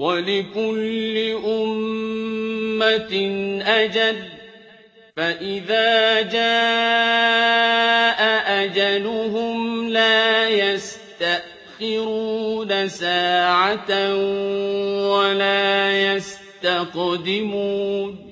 وَلِكُلِّ أُمَّةٍ أَجَلٌ ۖ فَإِذَا جَاءَ أَجَلُهُمْ لَا يَسْتَأْخِرُونَ سَاعَةً وَلَا يَسْتَقْدِمُونَ